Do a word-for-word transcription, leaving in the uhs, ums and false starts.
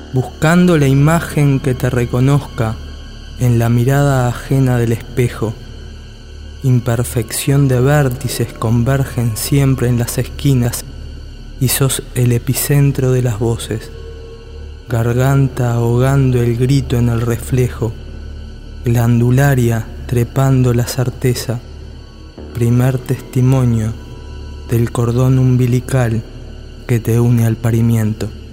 buscando la imagen que te reconozca en la mirada ajena del espejo. Imperfección de vértices convergen siempre en las esquinas y sos el epicentro de las voces. Garganta ahogando el grito en el reflejo, glandularia trepando la certeza, primer testimonio del cordón umbilical que te une al parimiento.